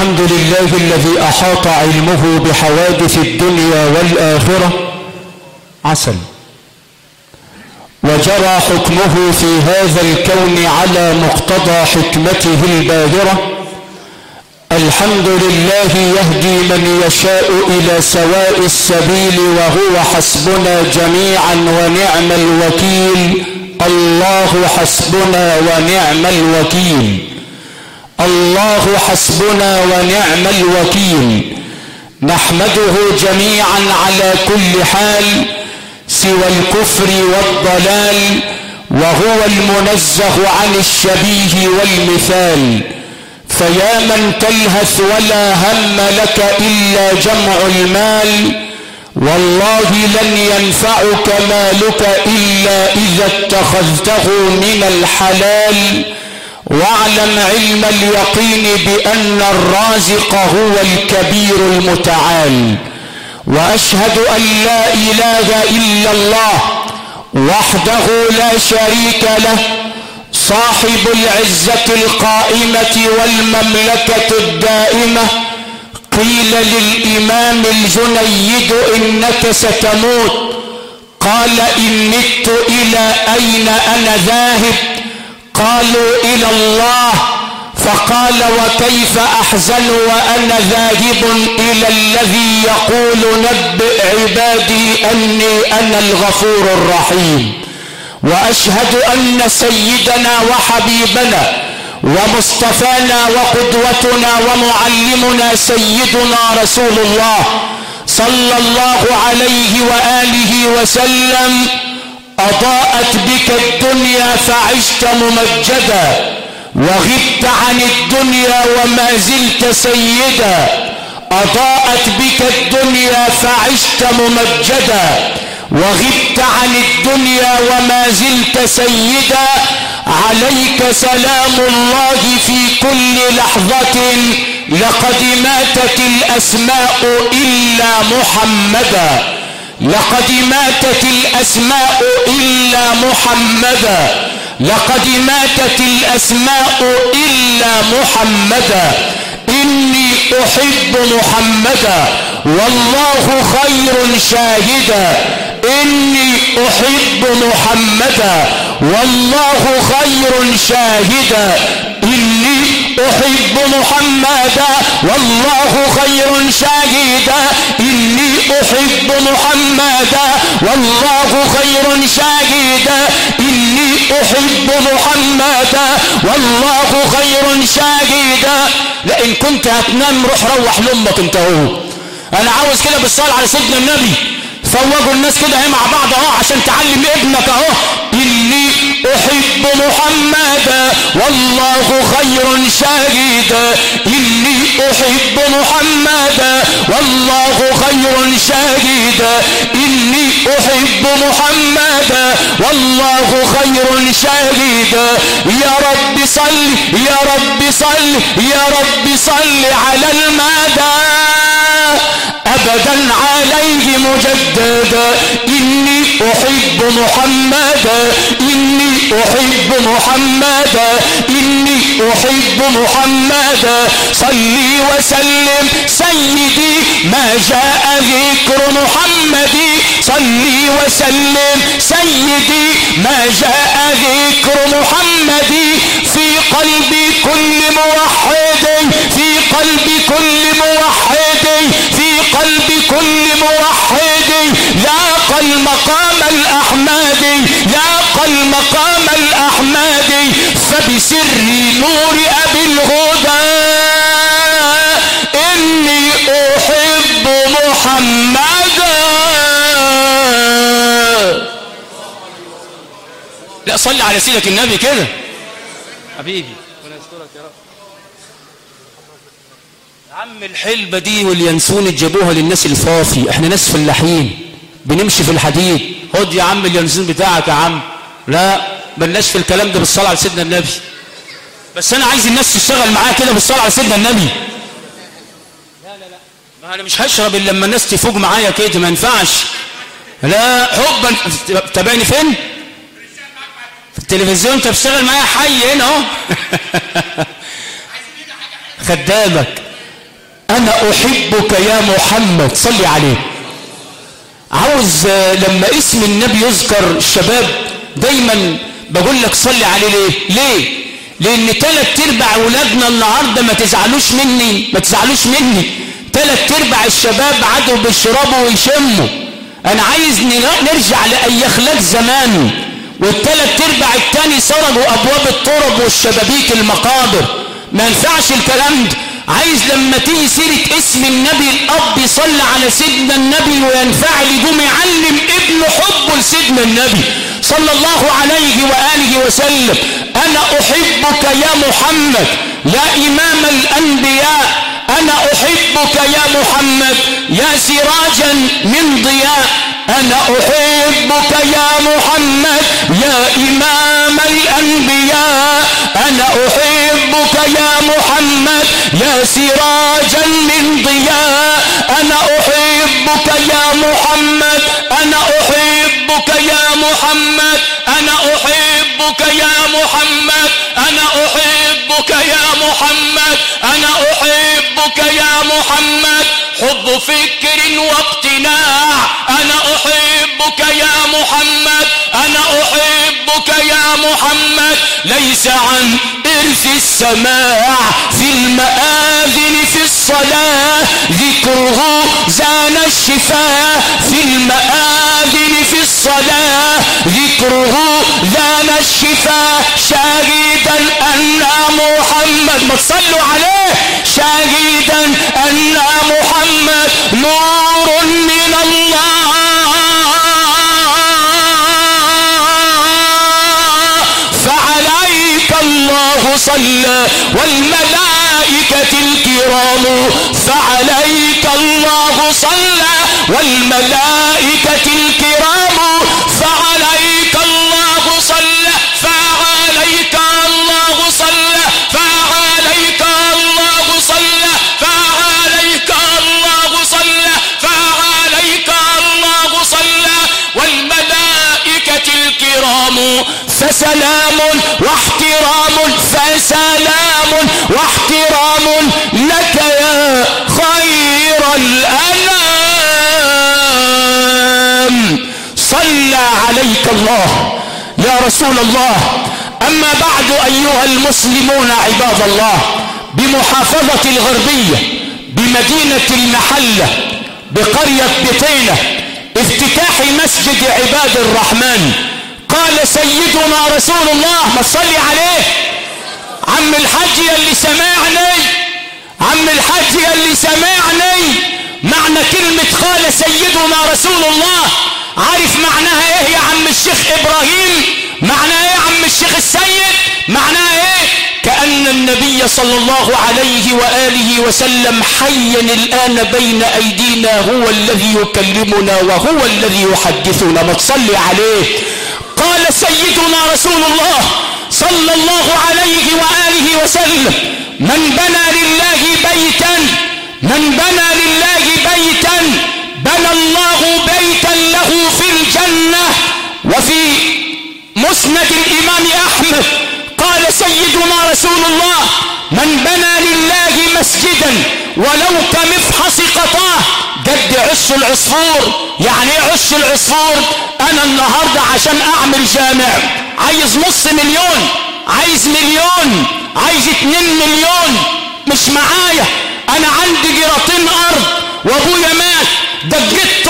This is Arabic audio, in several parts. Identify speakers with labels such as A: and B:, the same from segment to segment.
A: الحمد لله الذي أحاط علمه بحوادث الدنيا والآخرة عسل، وجرى حكمه في هذا الكون على مقتضى حكمته الباهرة. الحمد لله يهدي من يشاء إلى سواء السبيل، وهو حسبنا جميعا ونعم الوكيل. الله حسبنا ونعم الوكيل، الله حسبنا ونعم الوكيل. نحمده جميعا على كل حال سوى الكفر والضلال، وهو المنزه عن الشبيه والمثال. فيا من تلهث ولا هم لك إلا جمع المال، والله لن ينفعك مالك إلا إذا اتخذته من الحلال. واعلم علم اليقين بأن الرازق هو الكبير المتعال. وأشهد أن لا إله إلا الله وحده لا شريك له، صاحب العزة القائمة والمملكة الدائمة. قيل للإمام الجنيد إنك ستموت، قال إن مت إلى أين أنا ذاهب؟ قالوا إلى الله. فقال وكيف أحزن وأنا ذاهب إلى الذي يقول نبئ عبادي أني أنا الغفور الرحيم. وأشهد أن سيدنا وحبيبنا ومصطفانا وقدوتنا ومعلمنا سيدنا رسول الله صلى الله عليه وآله وسلم أضاءت بك الدنيا فعشت ممجدا، وغبت عن الدنيا وما زلت سيدا. أضاءت بك الدنيا فعشت ممجدا، وغبت عن الدنيا وما زلت سيدا. عليك سلام الله في كل لحظة، لقد ماتت الأسماء إلا محمدا، لقد ماتت الأسماء إلا محمدا، لقد ماتت الأسماء إلا محمدا. إني أحب محمدا والله خير شاهدا، إني أحب محمدا والله خير شاهدا، إني أحب محمدا والله خير شاهدا، إني أحب محمدا والله خير شاهدا، إني أحب محمدا والله خير شاهدا. لئن كنت هتنام روح لأمك انت هو. انا عاوز كده بالصلاة على سيدنا النبي فوجوا الناس كده اهي مع بعض اهو عشان تعلم ابنك اهو. إني أحب محمدا والله خير شاهدا، إني أحب محمدا والله خير شاهدا، إني أحب محمدا والله خير شاهدا. يا رب صل يا رب صل يا رب صل على المدى أبدا عليه مجددا. إني أحب محمدا، إني أحب محمدا، إني أحب محمدا. صلي وسلم سيدي ما جاء ذكر محمد، صلي وسلم سيدي ما جاء ذكر محمد. في قلب كل موحد، في قلب كل موحد، في قلب كل موحد ذاق المقام الأحمدي، ذاق المقام الأحمدي. فبسر نور أبي الهدى إني أحب محمدا. لا صلي على سيدك النبي كده حبيبي. ربنا يسترك يا رب. عم الحلبة دي واليانسون جابوها للناس الفافي، احنا ناس فلاحين بنمشي في الحديد. خد يا عم اليانسون بتاعك يا عم. لا بلناش في الكلام ده بالصلاة على سيدنا النبي. بس انا عايز الناس تشتغل معايا كده بالصلاة على سيدنا النبي. لا ما انا مش هشرب الا لما الناس تفوق معايا كده، ما ينفعش. لا حبا. تابعني فين؟ في التلفزيون. انت بتشتغل معايا حي هنا اهو. خدامك. أنا أحبك يا محمد. صلي عليه. عاوز لما اسم النبي يذكر الشباب دايما بقول لك صلي عليه. ليه؟ لأن 3/4 أولادنا النهاردة ما تزعلوش مني 3/4 الشباب عادوا بيشربوا ويشموا. أنا عايز نرجع لأي أخلاق زمان. وال3/4 التاني سرقوا أبواب الطرب والشبابيك المقابر. ما ينفعش الكلام ده. عايز لما تيجي سيرة اسم النبي الأب يصلي على سيدنا النبي وينفعل يقوم يعلم ابنه حبه لسيدنا النبي صلى الله عليه وآله وسلم. أنا أحبك يا محمد يا إمام الأنبياء. أنا أحبك يا محمد يا سراجا من ضياء. أنا أحبك يا محمد يا إمام الأنبياء. أنا أحبك يا محمد يا سراجا من ضياء. أنا أحبك يا محمد. أنا أحبك يا محمد. أنا أحبك يا محمد. أنا أحبك يا محمد. أنا أحبك يا محمد. حب فكر واقتناع. أنا أحبك يا محمد. أنا أحبك يا محمد. ليس عن إرث السماع في المآذن في الصلاة ذكره زان الشفاء. في المآذن في الصلاة ذكره زان الشفاء. شاهدا أن محمد ما تصلوا عليه. شاهدا أن محمد نور من الله. فعليك الله صلى والملائكة الكرام. فعليك الله صلى والملائكة الكرام. فعليك الله صلى. فعليك الله صلى. فعليك الله صلى. فعليك الله صلى. فعليك الله صلى والملائكة الكرام. فسلام واحترام. فسلام واحترام لك يا خير الأنام. صلى عليك الله يا رسول الله. أما بعد أيها المسلمون عباد الله، بمحافظة الغربية بمدينة المحلة بقرية بطينة افتتاح مسجد عباد الرحمن، قال سيدنا رسول الله ما تصلي عليه. عم الحاج يلي سمعني، عم الحاج يلي سمعني، معنى كلمة قال سيدنا رسول الله عارف معناها ايه يا عم الشيخ ابراهيم؟ معناها ايه يا عم الشيخ السيد؟ معناها ايه؟ كأن النبي صلى الله عليه وآله وسلم حيا الآن بين أيدينا، هو الذي يكلمنا وهو الذي يحدثنا. ما تصلي عليه. قال سيدنا رسول الله صلى الله عليه وآله وسلم من بنى لله بيتا، من بنى لله بيتا بنى الله بيتا له في الجنة. وفي مسند الإمام أحمد قال سيدنا رسول الله من بنى لله مسجدا ولو كمفحص قطاه قد عش العصفور. يعني ايه عش العصفور؟ انا النهاردة عشان اعمل جامع عايز $500,000، عايز 1,000,000، عايز 2 مليون، مش معايا. انا عندي جيرتين ارض وابويا مات، دقيت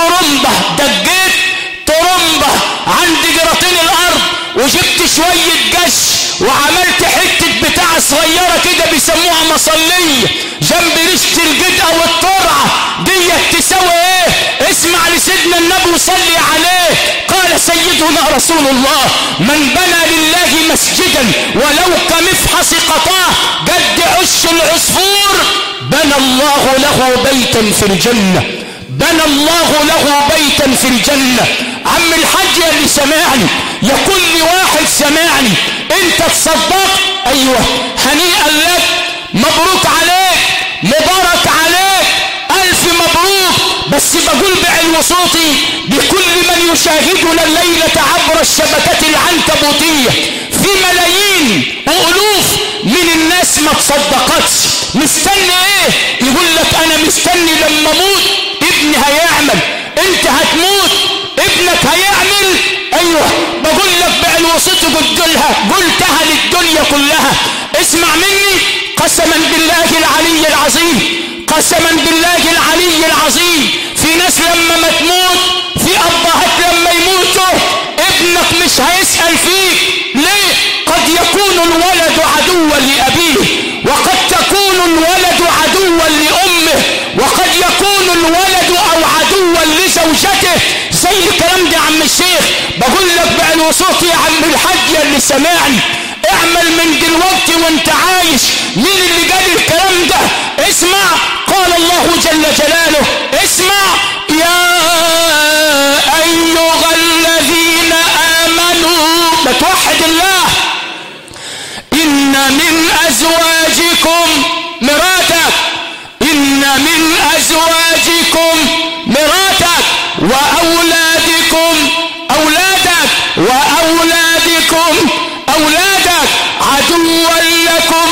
A: طرمبة عندي جيرتين الارض وجبت شوية قش وعملت حتة بتاعة صغيرة كده بيسموها مصلية جنب ريشة الجدقة والطرعة. دي تسوي ايه؟ اسمع لسيدنا النبي وصلي عليه. قال سيدنا رسول الله من بنى لله مسجدا ولو كمفحص قطاه قد عش العصفور بنى الله له بيتا في الجنة، بنى الله له بيتا في الجنة. عم الحاج اللي سمعني، يا كل واحد سمعني، انت تصدقت؟ ايوه، هنيئا لك، مبروك عليك، مبارك عليك، الف مبروك. بس بقول بعلو صوتي بكل من يشاهدنا الليلة عبر الشبكة العنكبوتية، في ملايين وألوف من الناس ما تصدقتش. مستني ايه؟ يقول لك انا انت هتموت ابنك هيعمل. ايوه بقول لك بعد وصيتي قلتها للدنيا كلها. اسمع مني قسما بالله العلي العظيم، قسما بالله العلي العظيم، في ناس لما ما تموت، في ابهات لما يموتوا ابنك مش هيسأل فيك. ليه؟ قد يكون الولد عدوا لأبيه، وقد تكون الولد عدوا لأمه، وقد يكون الولد او عدوا لزوجته. زي الكلام ده يا عم الشيخ. بقول لك بعلو صوتي يا عم الحاج اللي سمعني، اعمل من دلوقتي وانت عايش. مين اللي قال الكلام ده؟ اسمع قال الله جل جلاله، اسمع يا ايها الذين امنوا، بتوحد الله، ان من ازواجكم مراتك، ان من ازواجكم مراتك واولادكم اولادك عدوا لكم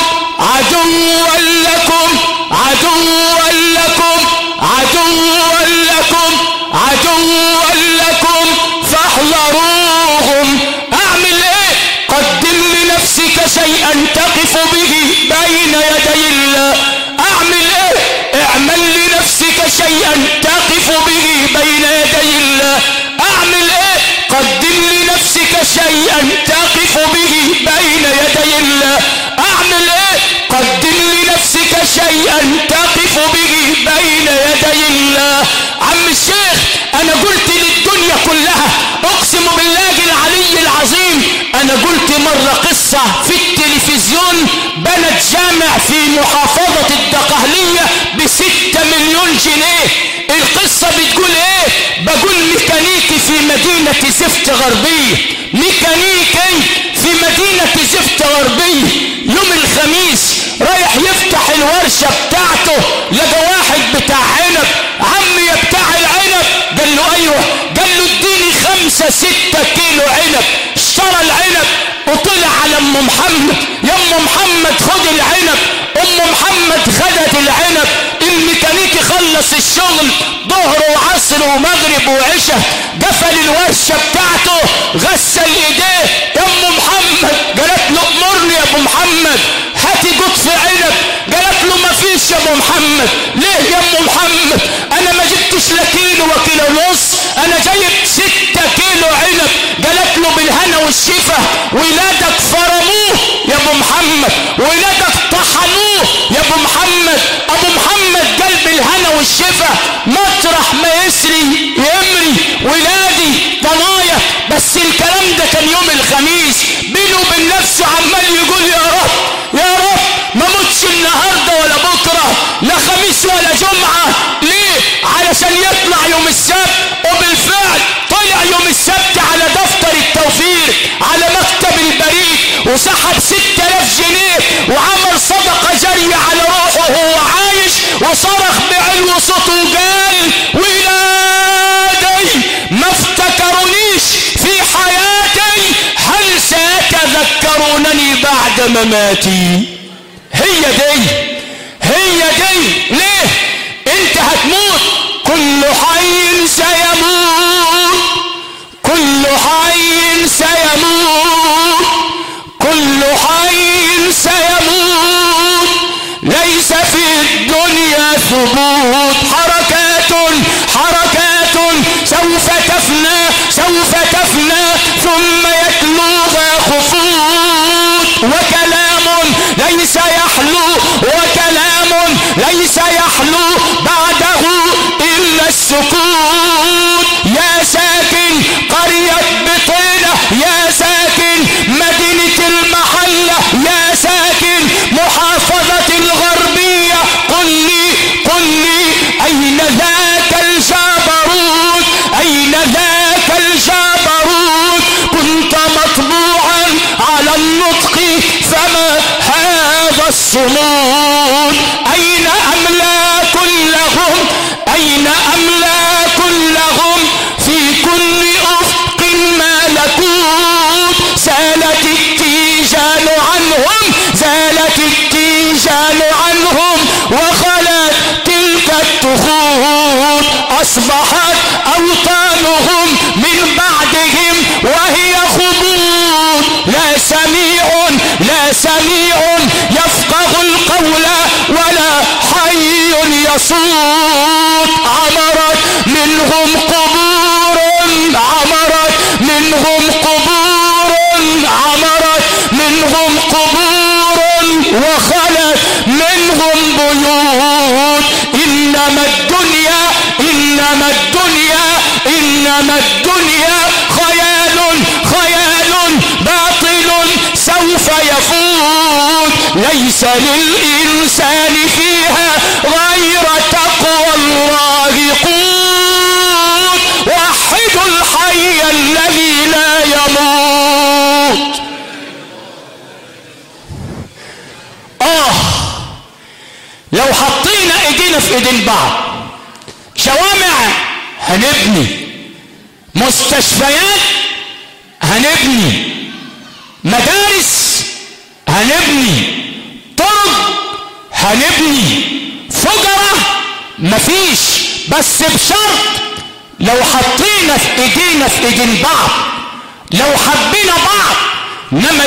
A: فاحذروهم. اعمل ايه؟ قدم لنفسك شيئا تقف به بين يدي الله. اعمل ايه؟ اعمل لنفسك شيئا تقف به بين يدي الله. اعمل ايه؟ قدم لنفسك شيئا تقف به بين يدي الله. اعمل ايه؟ قدم لنفسك شيئا تقف به بين يدي الله. عم الشيخ انا قلت للدنيا كلها، اقسم بالله العلي العظيم، انا قلت مرة قصة في التلفزيون، بنت جامع في محافظة الدقهلية ب6 مليون جنيه. القصة بتقول ايه؟ بقول ميكانيكي في مدينة زفت غربية، ميكانيكي في مدينة زفت غربية، يوم الخميس رايح يفتح الورشة بتاعته، لقى واحد بتاع عنب. عمي يا بتاع العنب؟ قال له ايوه. قال له اديني 5-6 كيلو عنب. اشترى العنب وطلع على ام محمد، يا ام محمد خد العنب. ام محمد خدت العنب. الميكانيكي خلص الشغل ظهر وعصر ومغرب وعشاء، قفل الورشة بتاعته، غسل ايديه. يا ام محمد قالت له امرني يا ابو محمد، هاتي قطف عنب. قالت له ما فيش يا ابو محمد. ليه يا ام محمد؟ انا ما جبتش لا كيلو وكيلو ونص، انا جايب 6 كيلو عنب. قالت له بالهنا والشفا، ولادك فرموه يا ابو محمد، ولادك طحنوه يا ابو محمد. ابو محمد قال بالهنا والشفا، مطرح ما يسري يمري ولادي ضنايا. بس الكلام ده كان يوم الخميس، بينه وبين نفسه عمال يقول يا رب يا رب ما موتش النهارده ولا بكره، لا خميس ولا جمعه. ليه؟ علشان يطلع يوم السبت. وبالفعل طلع يوم السبت على دفتر التوفير على مكتب البريد، وسحب 6000 جنيه وعمل صدقه جاريه على روحه وهو عايش، وصرخ بعلو صوته وقال ولادي ما افتكرونيش في حياتي، هل سيتذكرونني بعد مماتي؟ هي دي. ليه؟ انت هتموت، كل حي سيموت، كل حي سيموت، كل حي سيموت، ليس في الدنيا ثبوت. حركات سوف تفنى ثم يتلوها خفوت، وكلام ليس يحلو بعده إلا السكوت. يا ساكن قرية بطينة، يا ساكن مدينة المحلة، يا ساكن محافظة الغربية، قل لي أين ذاك الجبروت؟ أين ذاك الجبروت؟ كنت مطبوعا على النطق فما هذا الصمود؟ أين أملاك لهم؟ أين أملاك لهم؟ في كل أفق ملكوت. زالت التيجان عنهم وخلت تلك التخوت. أصبحت إنما الدنيا خيال باطل سوف يفوت، ليس للإنسان فيها غير تقوى الله قوت، وحدوا الحي الذي لا يموت. لو حطينا ايدينا في ايدين بعض، شوامع هنبني، مستشفيات هنبني، مدارس هنبني، طرق هنبني، فجرة مفيش، بس بشرط لو حطينا في ايدينا في ايدين بعض، لو حبينا بعض. انما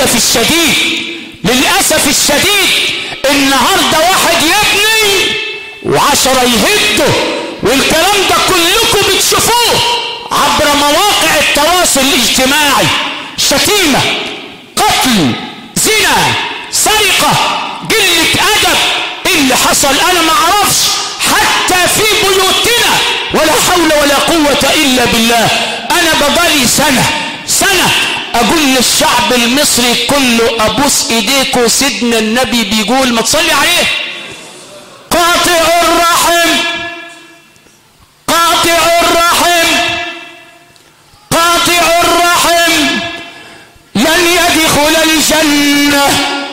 A: للأسف الشديد النهاردة واحد يبني و10 يهده، والكلام ده كلكم بتشوفوه عبر مواقع التواصل الاجتماعي. شتيمة، قتل، زنا، سرقة، قلة أدب. إيه اللي حصل؟ أنا ما أعرفش، حتى في بيوتنا ولا حول ولا قوة إلا بالله. أنا بقالي سنة أقول للشعب المصري كله أبوس إيديكوا، سيدنا النبي بيقول ما تصلي عليه: قاطع الرحم لن يدخل الجنة.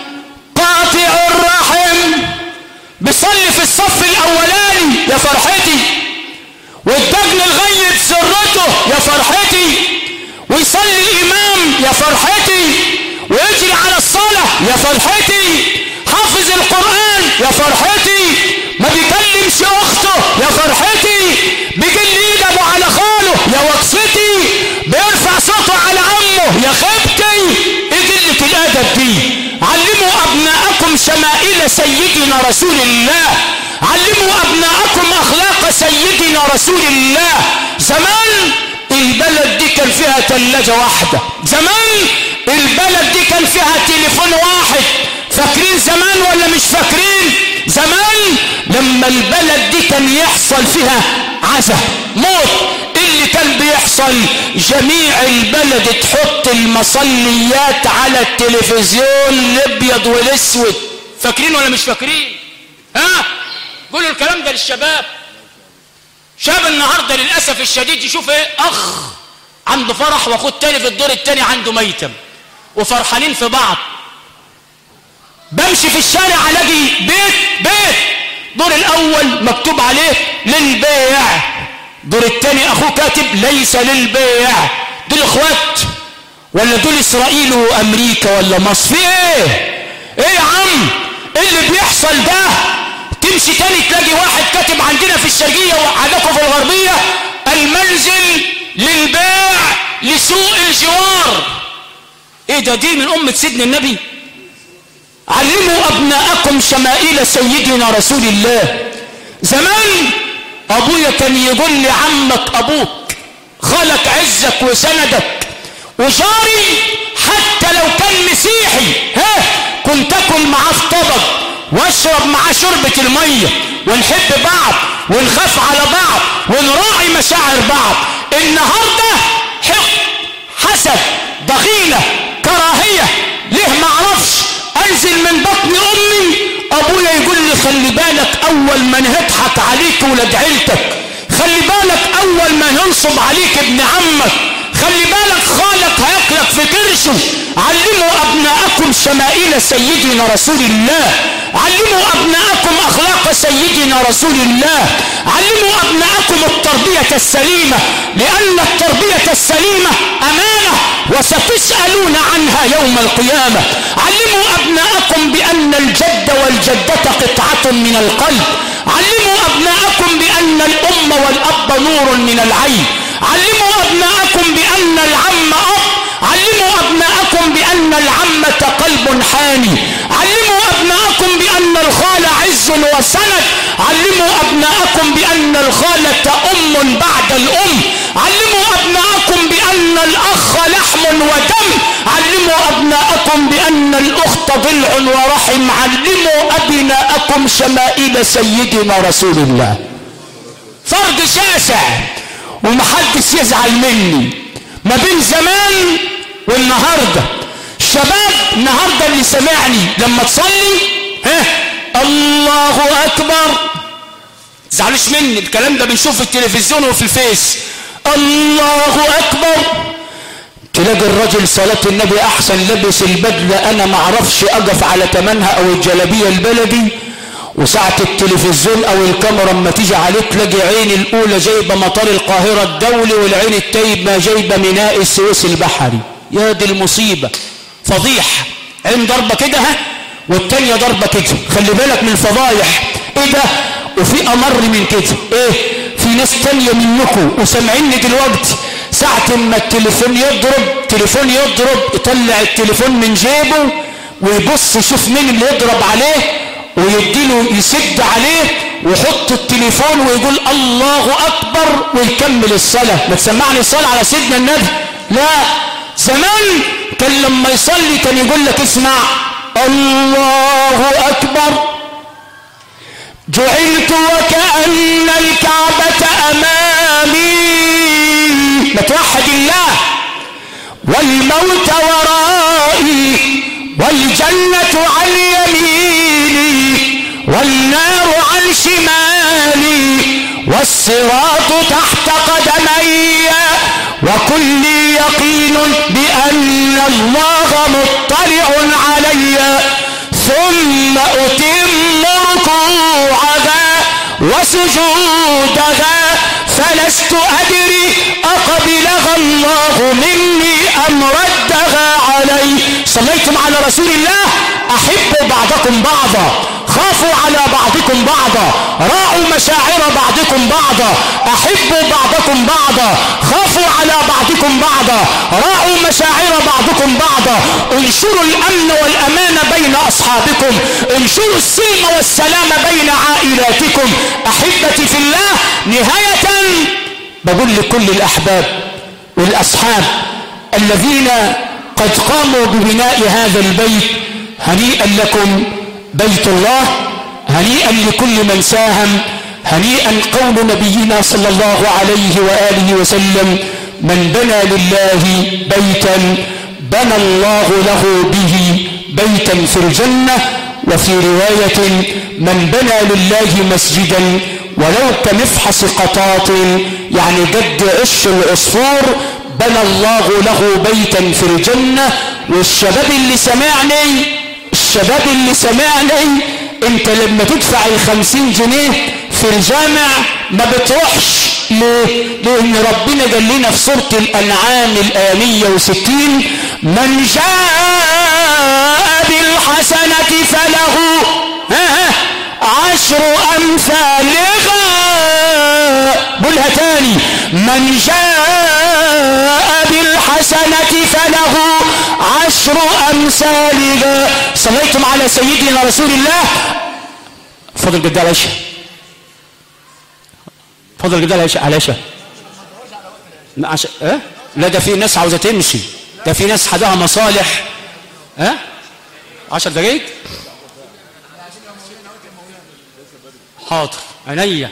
A: قاطع الرحم بيصلي في الصف الأولاني يا فرحتي، والدجن الغيب سرته يا فرحتي، ويصلي الإمام يا فرحتي، ويجري على الصلاة يا فرحتي، حافظ القرآن يا فرحتي، ما بيكلمش أخته يا فرحتي، بيجل إيده على خاله يا وكستي، بيرفع صوته على عمه يا خيبتي. إيه قلة الأدب دي؟ علموا أبناءكم شمائل سيدنا رسول الله، علموا أبناءكم أخلاق سيدنا رسول الله. زمان البلد دي كان فيها ثلاجة واحدة، زمان البلد دي كان فيها تليفون واحد. فاكرين زمان ولا مش فاكرين؟ زمان لما البلد دي كان يحصل فيها عزا، موت، اللي كان بيحصل جميع البلد تحط المصليات على التلفزيون الابيض والاسود. فاكرين ولا مش فاكرين؟ قولوا الكلام ده للشباب. شاب النهارده للاسف الشديد يشوف اخ عنده فرح واخوه التاني في الدور التاني عنده ميتم وفرحانين في بعض. بمشي في الشارع الاقي بيت دور الاول مكتوب عليه للبيع، دور التاني اخوه كاتب ليس للبيع. دول اخوات ولا دول اسرائيل وامريكا ولا مصر؟ في ايه يا عم؟ ايه اللي بيحصل ده؟ تمشي تاني تلاقي واحد كاتب عندنا في الشرقية وعندكم في الغربية المنزل للبيع لسوء الجوار. ايه ده؟ دي من أمة سيدنا النبي. علموا أبناءكم شمائل سيدنا رسول الله. زمان أبويا كان يقول لي عمك أبوك، خالك عزك وسندك، وجاري حتى لو كان مسيحي كنت أكل معاه في طبق واشرب معاه شربة المية، ونحب بعض ونخاف على بعض ونراعي مشاعر بعض. النهاردة حسد، ضغينة، كراهية، ليه معرفش. انزل من بطن امي ابويا يقول لي خلي بالك اول ما نضحك عليك ولاد عيلتك، خلي بالك اول ما ننصب عليك ابن عمك، خلي بالك خالك هياكلك في كرشه. علموا ابناءكم شمائل سيدنا رسول الله، علموا ابناءكم اخلاق سيدنا رسول الله، علموا ابناءكم التربية السليمة، لان التربية السليمة امانة وستسألون عنها يوم القيامة. علموا ابناءكم بان الجد والجدة قطعة من القلب، علموا ابناءكم بان الام والاب نور من العين، علموا أبناءكم بأن العم أب، علموا أبناءكم بأن العمة قلب حاني، علموا أبناءكم بأن الخال عز وسند، علموا أبناءكم بأن الخالة أم بعد الأم، علموا أبناءكم بأن الأخ لحم ودم، علموا أبناءكم بأن الأخت ضلع ورحم، علموا أبناءكم شمائل سيدنا رسول الله. فرق شاسع. ومحدش يزعل مني، ما بين زمان والنهارده. شباب النهارده اللي سمعني لما تصلي الله اكبر، تزعلوش مني، الكلام ده بنشوف في التلفزيون وفي الفيس. الله اكبر، تلاقي الرجل صلاة النبي احسن لبس البدلة انا معرفش اقف على تمنها او الجلابية البلدي، وساعة التلفزيون او الكاميرا اما تيجي عليه تلاقي عين الاولى جايبة مطار القاهرة الدولي، والعين التايبة جايبة ميناء السويس البحري. يا دي المصيبة، فضيحة. عين ضربة كده والتانية ضربة كده، خلي بالك من الفضايح. ايه ده؟ وفي امر من كده ايه؟ في ناس تانية منكم وسامعيني دلوقتي ساعة ما التليفون يضرب يطلع التليفون من جيبه ويبص يشوف مين اللي يضرب عليه ويديله يسد عليه ويحط التليفون ويقول الله اكبر ويكمل الصلاة. ما تسمعني الصلاة على سيدنا النبي؟ لا، زمان كان لما يصلي كان يقول لك اسمع الله اكبر جعلت وكأن الكعبة امامي، ما توحد الله، والموت ورائي والجنة عن يميني والنار عن شمالي والصراط تحت قدمي وكل يقين بأن الله مطلع علي، ثم أتم ركوعها وسجودها فلست أدري أقبلها الله مني أم ردها علي. صليتم على رسول الله. أحبوا بعضكم بعضا، خافوا على بعضكم بعضا، راعوا مشاعر بعضكم بعضا. أحبوا بعضكم بعضا، خافوا على بعضكم بعضا، راعوا مشاعر بعضكم بعضا. انشروا الأمن والأمان بين أصحابكم، انشروا السلم والسلام بين عائلاتكم. أحبتي في الله، نهاية بقول لكل الأحباب والأصحاب الذين قد قاموا ببناء هذا البيت، هنيئا لكم بيت الله، هنيئا لكل من ساهم، هنيئا قول نبينا صلى الله عليه وآله وسلم: من بنى لله بيتا بنى الله له به بيتا في الجنة. وفي رواية: من بنى لله مسجدا ولو كمفحص قطاط، يعني قد عش العصفور، بنى الله له بيتا في الجنة. والشباب اللي سمعني انت لما تدفع 50 جنيه في الجامع ما بتروحش. ليه؟ لان ربنا قال لنا في سورة الانعام الآية 160: من جاء بالحسنة فله 10 أمثالها. قولها تاني: من جاء بالحسنة فله 10 أمثالها. صليتم على سيدنا رسول الله. فضل قد على العشاء، فضل قد على العشاء. لا ده في ناس عاوزة تمشي، ده في ناس حدها مصالح. 10 دقايق. حاضر عينيا.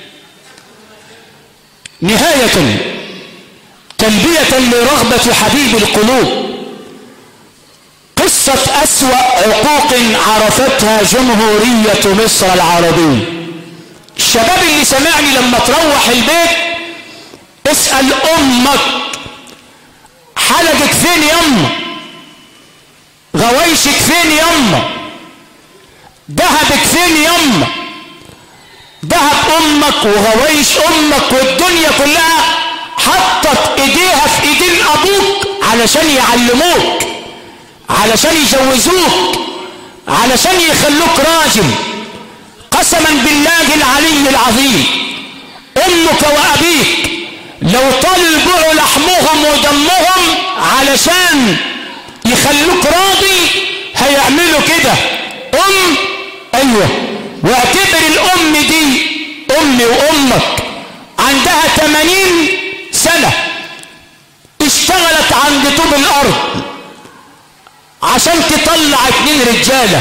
A: نهاية تلبية لرغبة حبيب القلوب، قصة أسوأ عقوق عرفتها جمهورية مصر العربية. الشباب اللي سمعني لما تروح البيت اسأل أمك: حلقك فين يما؟ غوايشك فين يما؟ ذهبك فين يما؟ ذهب أمك وغوايش أمك والدنيا كلها حطت إيديها في إيدين أبوك علشان يعلموك، علشان يجوزوك، علشان يخلوك راجل. قسما بالله العلي العظيم أمك وأبيك لو طلبوا لحمهم ودمهم علشان يخلوك راضي هيعملوا كده. أيوة، واعتبر الأم دي أمي وأمك عندها 80 سنة اشتغلت عند طوب الأرض عشان تطلع 2 رجالة.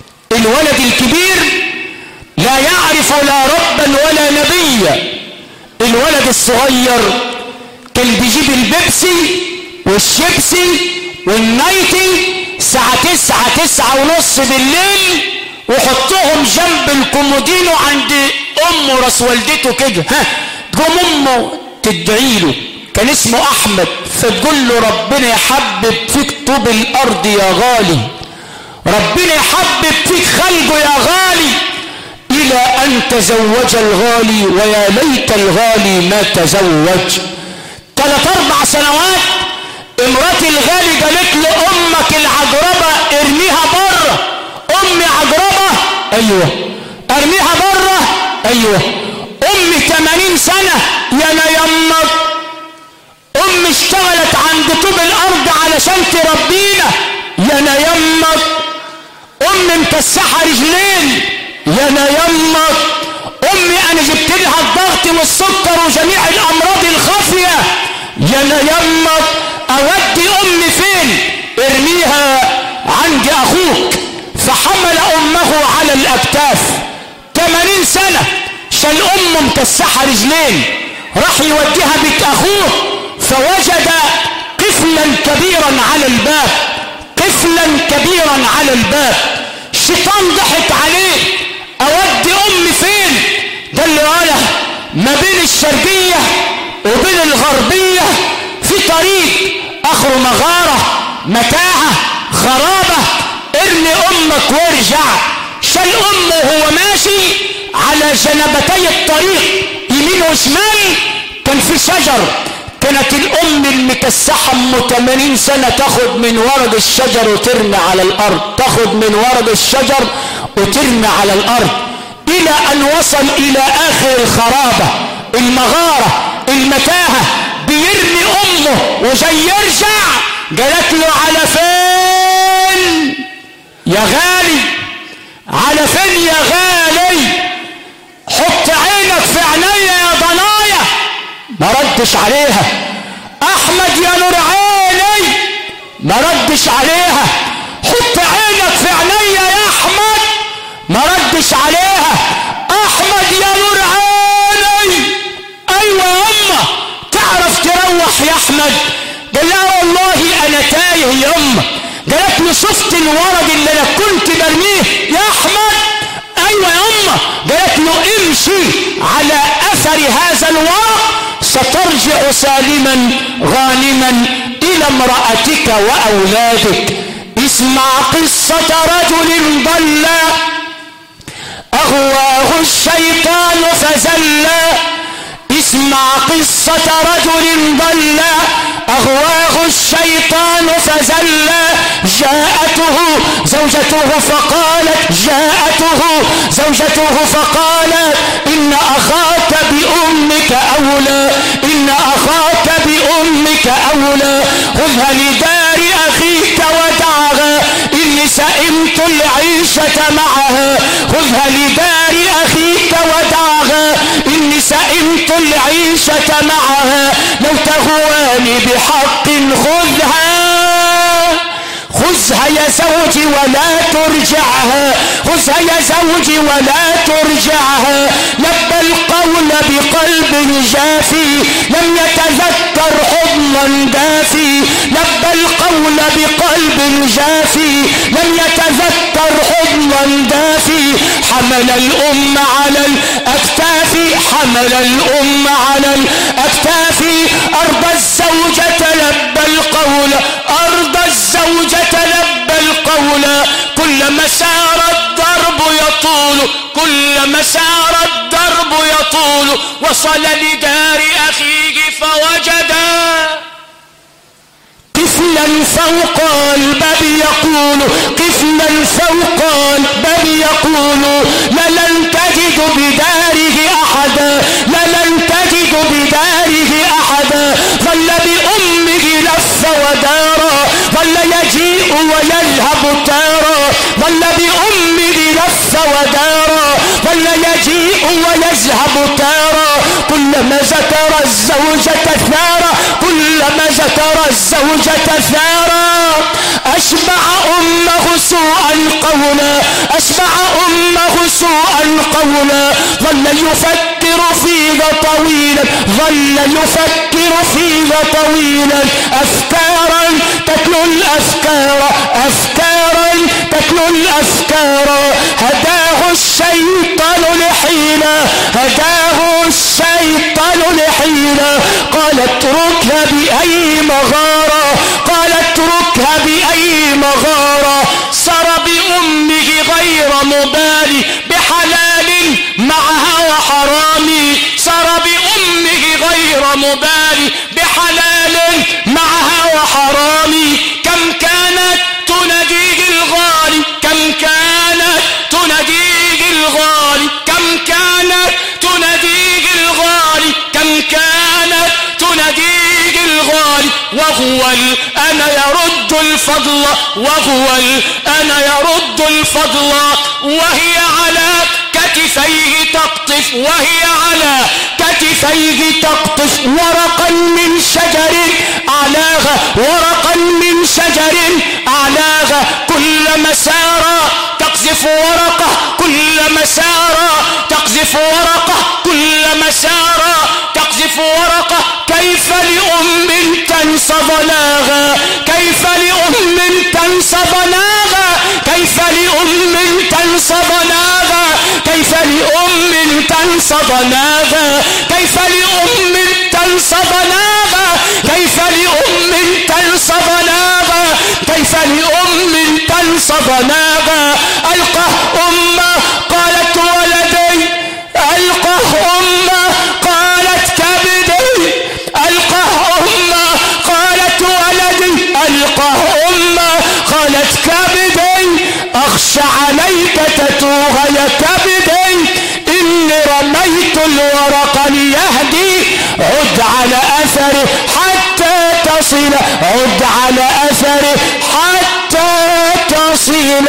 A: الولد الكبير لا يعرف لا ربا ولا نبيا، الولد الصغير كان بيجيب البيبسي والشيبسي والنايتي الساعة 9:09:30 بالليل وحطهم جنب الكومودينو عند امه راس والدته كده. تقوم امه تدعي له، كان اسمه احمد، فتقول له ربنا يحبب فيك طوب الارض يا غالي، ربنا يحبب فيك خلقه يا غالي، الى ان تزوج الغالي ويا ليت الغالي ما تزوج. 3-4 سنوات امرات الغالي قالت له امك العجربة ارميها بره. امي عجربة؟ ايوه. ارميها بره؟ ايوه. امي 80 سنة يا انا يمك. امي اشتغلت عند طوب الارض علشان تربينا يا انا يمك. امي مكسحة رجلين يا انا يمك. امي انا جبت لها الضغط والسكر وجميع الامراض الخافية يا انا يمك. اودي امي فين؟ ارميها عند اخوك. فحمل امه على الاكتاف 80 سنة عشان امه مكسحة رجلين، راح يوديها بيت اخوه فوجد قفلا كبيرا على الباب، قفلا كبيرا على الباب. الشيطان ضحك عليه، اودي امي فين؟ قال له انا ما بين الشرقية وبين الغربية في طريق اخره مغارة متاهة خرابة، ارمي امك وارجع. شال امه وهو ماشي على جنبتي الطريق يمين وشمال كان في شجر، كانت الام المكسحة ام 80 سنة تاخد من ورق الشجر وترمي على الارض، تاخد من ورق الشجر وترمي على الارض، الى ان وصل الى اخر الخرابة المغارة المتاهة. بيرمي امه وجاي يرجع، قالت له على فين يا غالي؟ على فين يا غالي؟ حط عينك في عينيا يا ضنايا. ما ردش عليها. احمد يا نور عيني، ما ردش عليها. حط عينك في عينيا يا احمد، ما ردش عليها. احمد يا نور عيني. ايوه يا امه، تعرف تروح يا احمد؟ قال لها والله انا تايه يا امه. قالت له شفت الورق اللي انا كنت برميه يا احمد؟ ايوه يا امه. قالت له امشي على اثر هذا الورق سترجع سالما غانما الى امرأتك واولادك. اسمع قصة رجل ضل اغواه الشيطان فزل. اسمع قصة رجل ضل اغواه الشيطان فزل. جاءته زوجته فقالت ان اخاك بامك اولى، ان اخاك بامك اولى. خذها لدار اخيك ودعها اني سئمت العيشة معها. خذها لدار اخيك ودعها اني سئمت العيشة معها. لو تغواني بحق خذها يا زوجي ولا ترجعها. خذها يا زوجي ولا ترجعها. لبى القول بقلب جافي لم يتذكر حضنا دافي. لبى القول بقلب جافي لم يتذكر حضنا دافي. حمل الأم على الأكتاف، حمل الأم على الأكتاف. أرضى الزوجة لبى القول، أرضى الزوجة لبى القول. كلما سار الضرب يطول، كلما سار الضرب يطول. وصل لدار أخيه فوجدا قفلا فوق الباب يقول، قفلا فوق الباب يقول. لن تجد بداره أحدا، لن تجد بداره أحدا. ظل بأمه لف ودارا، ظل يجيء ويذهب تارا. ظل بأمه لف ودارا، ظل يجيء ويذهب تارا. كلما ذكر الزوجة ثارا، كلما ذكر الزوجة ثارا. أشبع أمه سوءا قولا، أشبع أمه سوءا قولا. ظل يفكر فيها طويلا، ظل يفكر فيها طويلا، أفكارا تتلو الأفكار، أفكارا تتلو الأفكار، هداه الشيطان لحيلة، هداه الشيطان لحيلة، قال اتركها بأي مغارة، قال اتركها بأي مغارة، سر بأمه غير مبالي بحلال معها وحرام، سر بأمه غير مبالي بحلال معها وحرام، كم كانت تناديه الغالي، كم كانت تناديه الغالي، كم كانت تناديه الغالي، كم كانت تناديه الغالي، وهو الآن يرد الفضل، وهو الآن يرد الفضل، وهي على كتفيه تقطف، وهي على كتفيه تقطف ورقا من شجر أعلاها، ورقا من شجر أعلاها، كلما سار تقذف ورقة، كلما سار تقذف ورقة، كلما سار تقذف ورقة، كيف لأم تنسى ظلاها، كيف لأم تنسى ظلاها، كيف لأم تنسى ظلاها، كيف لأم تنسى ظلاها، كيف لأم تنسى ظلاها، كيف لأم تنسى ظلاها، كيف لأم تنسى ظلاها، ألقه أمه قالت ولدي، ألقه أمه قالت كبدي، ألقه أمه قالت ولدي، ألقه أمه قالت كبدي، أخشى عليك تتوه يا كبدي، إني رميت الورق ليهدي، عد على أثره حتى تصل، عد على أثره حتى تصل.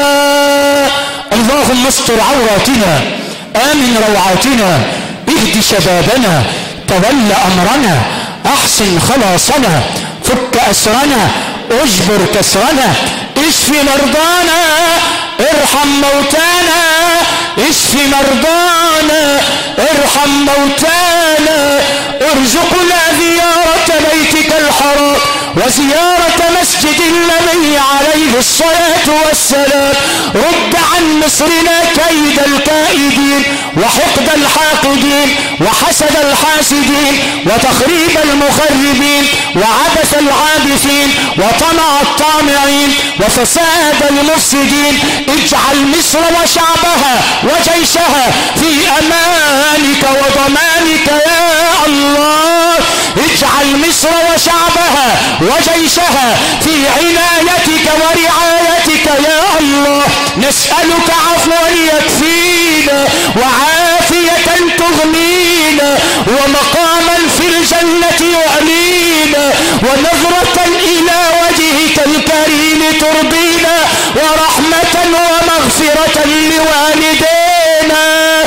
A: اللهم استر عوراتنا، آمن روعاتنا، اهد شبابنا، تول أمرنا، أحسن خلاصنا، فك أسرنا، اجبر كسرنا، اشف مرضانا، ارحم موتانا، اشف مرضانا، ارحم موتانا، ارزقنا زيارة بيتك الحرام وزيارة مسجد النبي عليه الصلاة والسلام، رد عن مصرنا كيد الكائدين وحقد الحاقدين وحسد الحاسدين وتخريب المخربين وعبث العابثين وطمع الطامعين وفساد المفسدين، اجعل مصر وشعبها وجيشها في أمانك وضمانك يا الله، اجعل مصر وشعبها وجيشها في عنايتك ورعايتك يا الله، نسألك عفوا يكفينا وعافية تغنينا ومقاما في الجنة يعلينا ونظرة إلى وجهك الكريم ترضينا ورحمة ومغفرة لوالدينا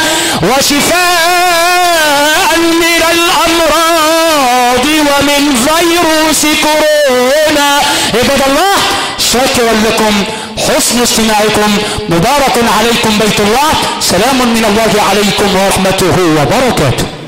A: وشفاء من الأمراض ومن فيروس كورونا. عباد الله، شكرا لكم حسن استماعكم، مبارك عليكم بيت الله، سلام من الله عليكم ورحمته وبركاته.